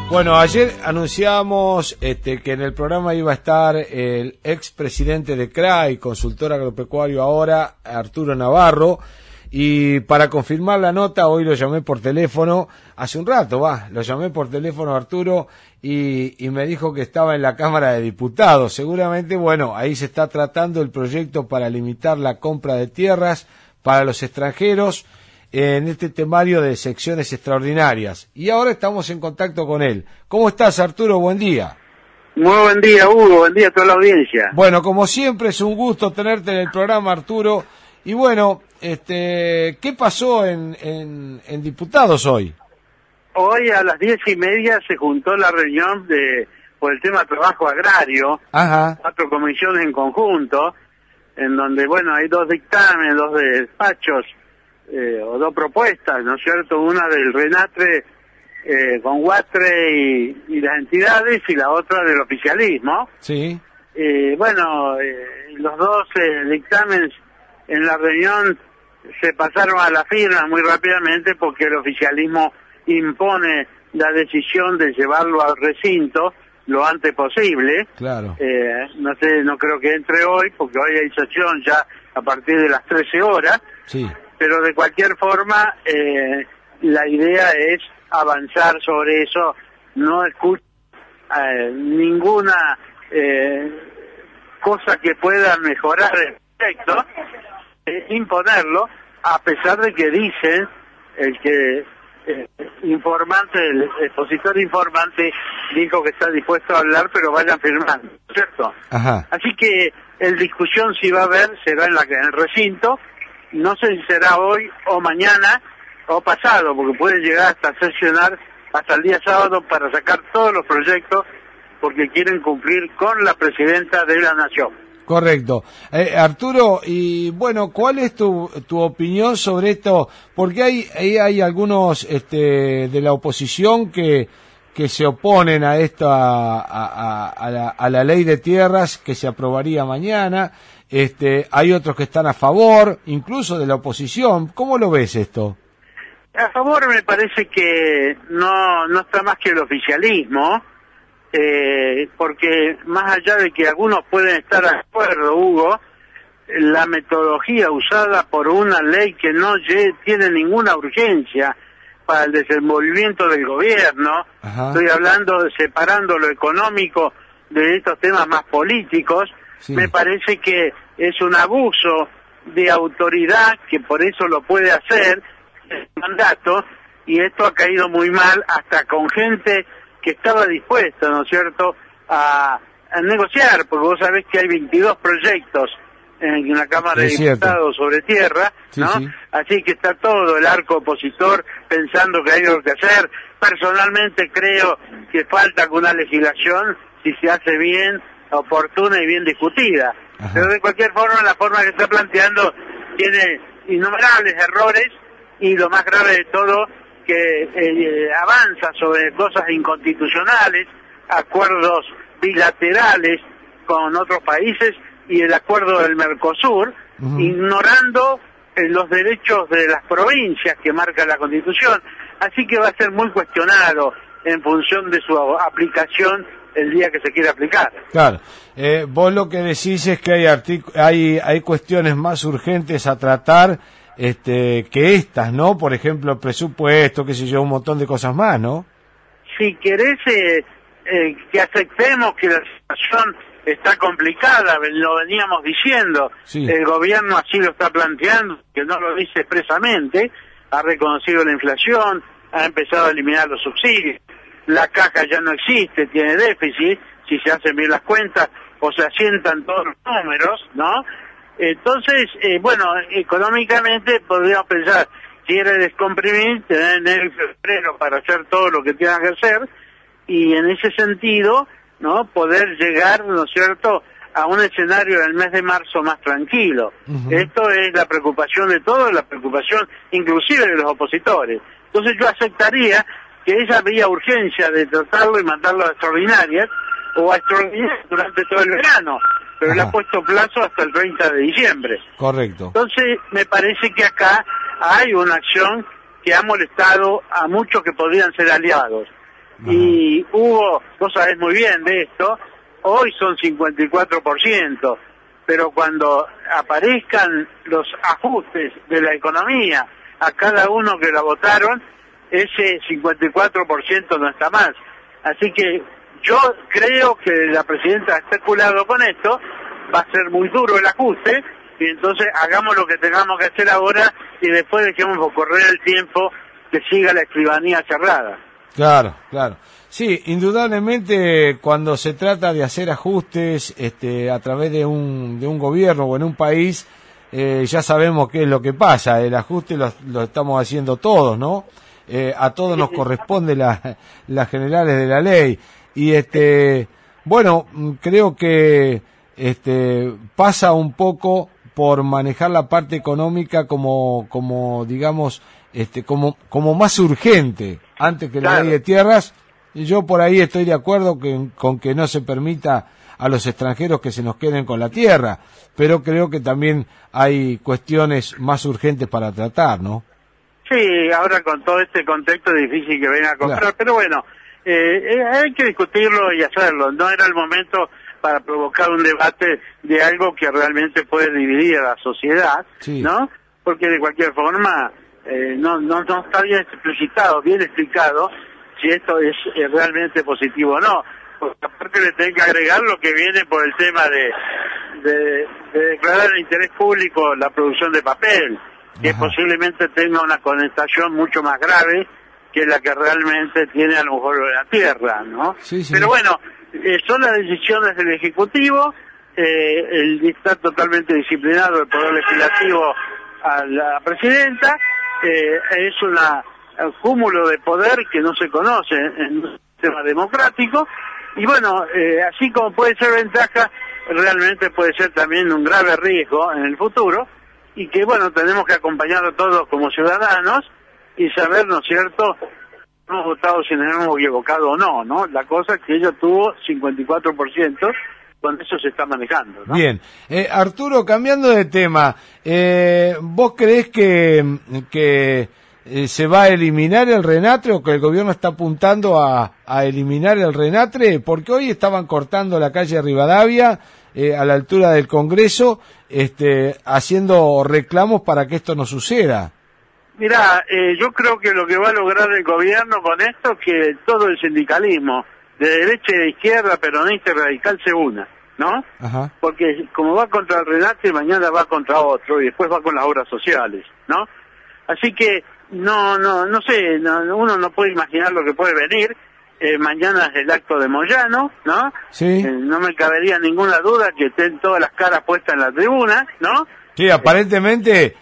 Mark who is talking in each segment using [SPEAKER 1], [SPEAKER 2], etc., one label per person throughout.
[SPEAKER 1] Bueno, ayer anunciamos que en el programa iba a estar el expresidente de CRAI, consultor agropecuario ahora, Arturo Navarro, y para confirmar la nota hoy lo llamé por teléfono, hace un rato lo llamé por teléfono a Arturo y me dijo que estaba en la Cámara de Diputados. Seguramente, bueno, ahí se está tratando el proyecto para limitar la compra de tierras para los extranjeros en este temario de secciones extraordinarias. Y ahora estamos en contacto con él. ¿Cómo estás, Arturo? Buen día.
[SPEAKER 2] Muy buen día, Hugo. Buen día a toda la audiencia.
[SPEAKER 1] Bueno, como siempre es un gusto tenerte en el programa, Arturo. Y bueno, ¿qué pasó en Diputados hoy?
[SPEAKER 2] Hoy a las 10:30 se juntó la reunión por el tema trabajo agrario.
[SPEAKER 1] Ajá.
[SPEAKER 2] 4 comisiones en conjunto, en donde, bueno, hay 2 dictámenes, 2 despachos, o 2 propuestas, ¿no es cierto? Una del RENATRE con Guatre y las entidades, y la otra del oficialismo.
[SPEAKER 1] Sí.
[SPEAKER 2] Los 2 dictámenes en la reunión se pasaron a la firma muy rápidamente porque el oficialismo impone la decisión de llevarlo al recinto lo antes posible.
[SPEAKER 1] Claro.
[SPEAKER 2] No creo que entre hoy, porque hoy hay sesión ya a partir de las 13 horas.
[SPEAKER 1] Sí.
[SPEAKER 2] Pero de cualquier forma, la idea es avanzar sobre eso. No escucho ninguna cosa que pueda mejorar el proyecto, imponerlo, a pesar de que dicen el expositor informante dijo que está dispuesto a hablar, pero vayan firmando, ¿cierto?
[SPEAKER 1] Ajá.
[SPEAKER 2] Así que el discusión, si va a haber, será en el recinto. No sé si será hoy o mañana o pasado, porque puede llegar hasta sesionar hasta el día sábado para sacar todos los proyectos, porque quieren cumplir con la presidenta de la Nación.
[SPEAKER 1] Correcto. Arturo, y bueno, ¿cuál es tu opinión sobre esto? Porque hay algunos de la oposición que se oponen a esto, a la ley de tierras que se aprobaría mañana. Hay otros que están a favor, incluso de la oposición. ¿Cómo lo ves esto?
[SPEAKER 2] A favor me parece que no está más que el oficialismo, porque más allá de que algunos pueden estar de acuerdo, Hugo, la metodología usada por una ley que no tiene ninguna urgencia para el desenvolvimiento del gobierno. Ajá. Estoy hablando de separando lo económico de estos temas más políticos. Sí. Me parece que es un abuso de autoridad, que por eso lo puede hacer el mandato, y esto ha caído muy mal hasta con gente que estaba dispuesta, ¿no es cierto?, a negociar, porque vos sabés que hay 22 proyectos en la Cámara de Diputados sobre tierra, ¿no? Sí, sí. Así que está todo el arco opositor pensando que hay algo que hacer. Personalmente creo que falta una legislación, si se hace bien, oportuna y bien discutida. Ajá. Pero de cualquier forma, la forma que está planteando tiene innumerables errores, y lo más grave de todo, que avanza sobre cosas inconstitucionales, acuerdos bilaterales con otros países y el acuerdo del Mercosur, ignorando los derechos de las provincias que marca la Constitución. Así que va a ser muy cuestionado en función de su aplicación el día que se quiera aplicar.
[SPEAKER 1] Claro. Vos lo que decís es que hay cuestiones más urgentes a tratar que estas, ¿no? Por ejemplo, presupuesto, qué sé yo, un montón de cosas más, ¿no?
[SPEAKER 2] Si querés que aceptemos que la situación está complicada, lo veníamos diciendo, sí. El gobierno así lo está planteando, que no lo dice expresamente, ha reconocido la inflación, ha empezado a eliminar los subsidios, la caja ya no existe, tiene déficit, si se hacen bien las cuentas o se asientan todos los números, ¿no? Entonces, económicamente podríamos pensar, quiere descomprimir, tener enero y febrero para hacer todo lo que tenga que hacer, y en ese sentido, ¿no?, poder llegar, ¿no es cierto?, a un escenario del mes de marzo más tranquilo. Esto es la preocupación de todos, la preocupación inclusive de los opositores. Entonces yo aceptaría que esa había urgencia de tratarlo y mandarlo a extraordinarias, o a extraordinarias durante todo el verano, pero le ha puesto plazo hasta el 30 de diciembre.
[SPEAKER 1] Correcto.
[SPEAKER 2] Entonces me parece que acá hay una acción que ha molestado a muchos que podrían ser aliados.
[SPEAKER 1] Ajá.
[SPEAKER 2] Y Hugo, vos sabés muy bien de esto, hoy son 54%, pero cuando aparezcan los ajustes de la economía a cada uno que la votaron, ese 54% no está más. Así que yo creo que la presidenta ha especulado con esto, va a ser muy duro el ajuste, y entonces hagamos lo que tengamos que hacer ahora y después dejemos correr el tiempo que siga la escribanía cerrada.
[SPEAKER 1] Claro, claro. Sí, indudablemente cuando se trata de hacer ajustes a través de un gobierno o en un país, ya sabemos qué es lo que pasa. El ajuste lo estamos haciendo todos, ¿no? A todos nos corresponde las generales de la ley. Y bueno, creo que pasa un poco por manejar la parte económica como digamos, como más urgente antes que la ley de tierras. Yo por ahí estoy de acuerdo con que no se permita a los extranjeros que se nos queden con la tierra, pero creo que también hay cuestiones más urgentes para tratar, ¿no?
[SPEAKER 2] Sí, ahora con todo este contexto es difícil que venga a comprar,
[SPEAKER 1] claro.
[SPEAKER 2] Pero bueno, hay que discutirlo y hacerlo. No era el momento para provocar un debate de algo que realmente puede dividir a la sociedad,
[SPEAKER 1] sí.
[SPEAKER 2] ¿no? Porque de cualquier forma no está bien explicitado, bien explicado si esto es realmente positivo o no. Porque aparte le tengo que agregar lo que viene por el tema de declarar de interés público la producción de papel, que
[SPEAKER 1] Ajá.
[SPEAKER 2] posiblemente tenga una connotación mucho más grave que la que realmente tiene a lo mejor la tierra, ¿no?
[SPEAKER 1] Sí, sí.
[SPEAKER 2] Pero bueno, son las decisiones del Ejecutivo, está totalmente disciplinado el Poder Legislativo a la Presidenta, es un cúmulo de poder que no se conoce en un sistema democrático, y bueno, así como puede ser ventaja, realmente puede ser también un grave riesgo en el futuro, y que bueno, tenemos que acompañarlo todos como ciudadanos y saber, ¿no es cierto?, hemos votado si nos hemos equivocado o no, ¿no? La cosa es que ella tuvo 54%, con eso se está manejando, ¿no?
[SPEAKER 1] Bien. Arturo, cambiando de tema, ¿vos creés que se va a eliminar el RENATRE o que el gobierno está apuntando a eliminar el RENATRE? Porque hoy estaban cortando la calle Rivadavia a la altura del Congreso, haciendo reclamos para que esto no suceda.
[SPEAKER 2] Mirá, yo creo que lo que va a lograr el gobierno con esto es que todo el sindicalismo, de derecha y de izquierda, peronista y radical, se una, ¿no?
[SPEAKER 1] Ajá.
[SPEAKER 2] Porque como va contra el RENATRE, mañana va contra otro y después va con las obras sociales, ¿no? Así que no sé, uno no puede imaginar lo que puede venir. Mañana es el acto de Moyano, ¿no?
[SPEAKER 1] Sí.
[SPEAKER 2] No me cabería ninguna duda que estén todas las caras puestas en la tribuna, ¿no?
[SPEAKER 1] Sí, aparentemente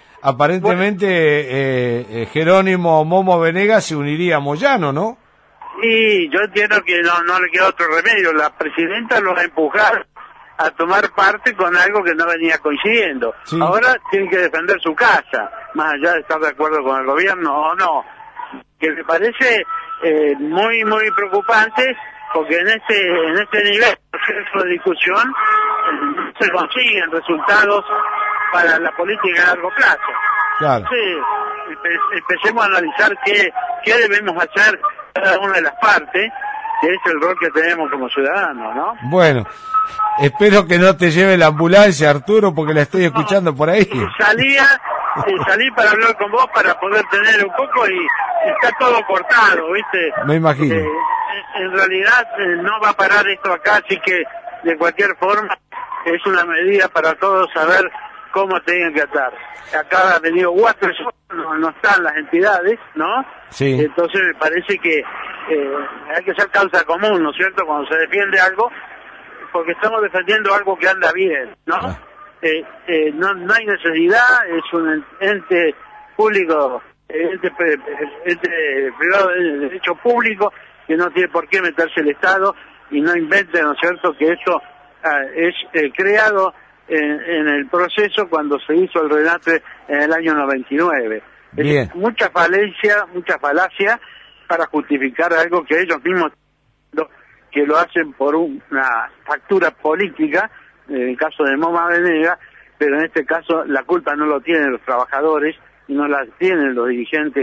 [SPEAKER 1] Jerónimo Momo Venegas se uniría a Moyano, ¿no?
[SPEAKER 2] Y yo entiendo que no le queda otro remedio. La presidenta lo va a empujar a tomar parte con algo que no venía coincidiendo.
[SPEAKER 1] Sí.
[SPEAKER 2] Ahora tiene que defender su casa, más allá de estar de acuerdo con el gobierno o no. Que me parece muy preocupante, porque en este nivel de discusión no se consiguen resultados para la política a largo plazo.
[SPEAKER 1] Claro.
[SPEAKER 2] Sí, empecemos a analizar qué debemos hacer cada una de las partes, que es el rol que tenemos como ciudadanos, ¿no?
[SPEAKER 1] Bueno, espero que no te lleve la ambulancia, Arturo, porque la estoy escuchando por ahí.
[SPEAKER 2] Salí para hablar con vos, para poder tener un poco, y está todo cortado, ¿viste?
[SPEAKER 1] Me imagino.
[SPEAKER 2] En realidad no va a parar esto acá, así que de cualquier forma es una medida para todos saber cómo tienen que atar. Acá ha venido Guato, no están las entidades, ¿no?
[SPEAKER 1] Sí.
[SPEAKER 2] Entonces me parece que hay que ser causa común, ¿no es cierto?, cuando se defiende algo, porque estamos defendiendo algo que anda bien, ¿no?
[SPEAKER 1] Ah.
[SPEAKER 2] No hay necesidad, es un ente público, ente privado de derecho público, que no tiene por qué meterse el Estado, y no invente, ¿no es cierto?, que esto es creado en el proceso cuando se hizo el RENATRE en el año 99.
[SPEAKER 1] Bien.
[SPEAKER 2] Mucha falacia para justificar algo que ellos mismos que lo hacen por una factura política, en el caso de Moma Venegas, pero en este caso la culpa no lo tienen los trabajadores y no la tienen los dirigentes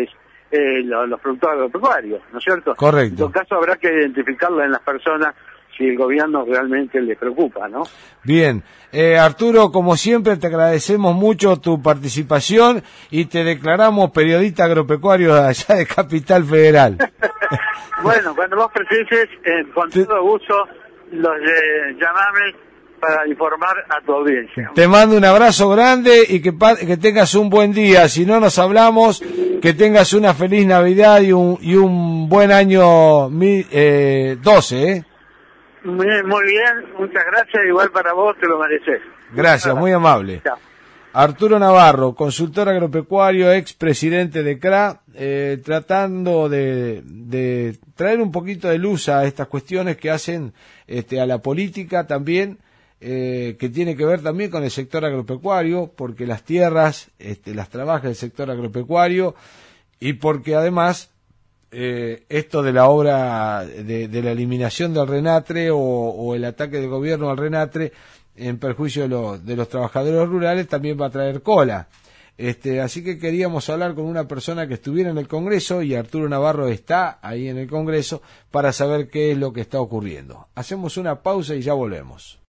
[SPEAKER 2] los productores agropecuarios, ¿no es cierto?
[SPEAKER 1] Correcto.
[SPEAKER 2] En todo caso habrá que identificarla en las personas si el gobierno realmente les preocupa, ¿no?
[SPEAKER 1] Bien. Arturo, como siempre, te agradecemos mucho tu participación y te declaramos periodista agropecuario allá de Capital Federal.
[SPEAKER 2] Bueno, cuando vos precises, con todo gusto, los llamame para informar a tu audiencia.
[SPEAKER 1] Te mando un abrazo grande y que tengas un buen día. Si no nos hablamos, que tengas una feliz Navidad y un buen año 12,
[SPEAKER 2] Muy bien, muchas gracias, igual para vos, te lo mereces.
[SPEAKER 1] Gracias, muy amable.
[SPEAKER 2] Chao.
[SPEAKER 1] Arturo Navarro, consultor agropecuario, expresidente de CRA, tratando de traer un poquito de luz a estas cuestiones que hacen a la política también, que tiene que ver también con el sector agropecuario, porque las tierras las trabaja el sector agropecuario y porque además esto de la obra de la eliminación del RENATRE o el ataque del gobierno al RENATRE en perjuicio de los trabajadores rurales también va a traer cola. Así que queríamos hablar con una persona que estuviera en el Congreso, y Arturo Navarro está ahí en el Congreso, para saber qué es lo que está ocurriendo. Hacemos una pausa y ya volvemos.